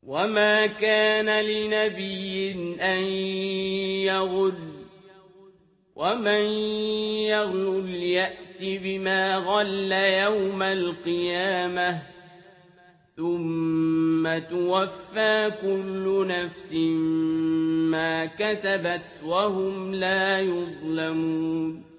وما كان لنبي أن يغل ومن يغل يأت بما غل يوم القيامة ثم توفى كل نفس ما كسبت وهم لا يظلمون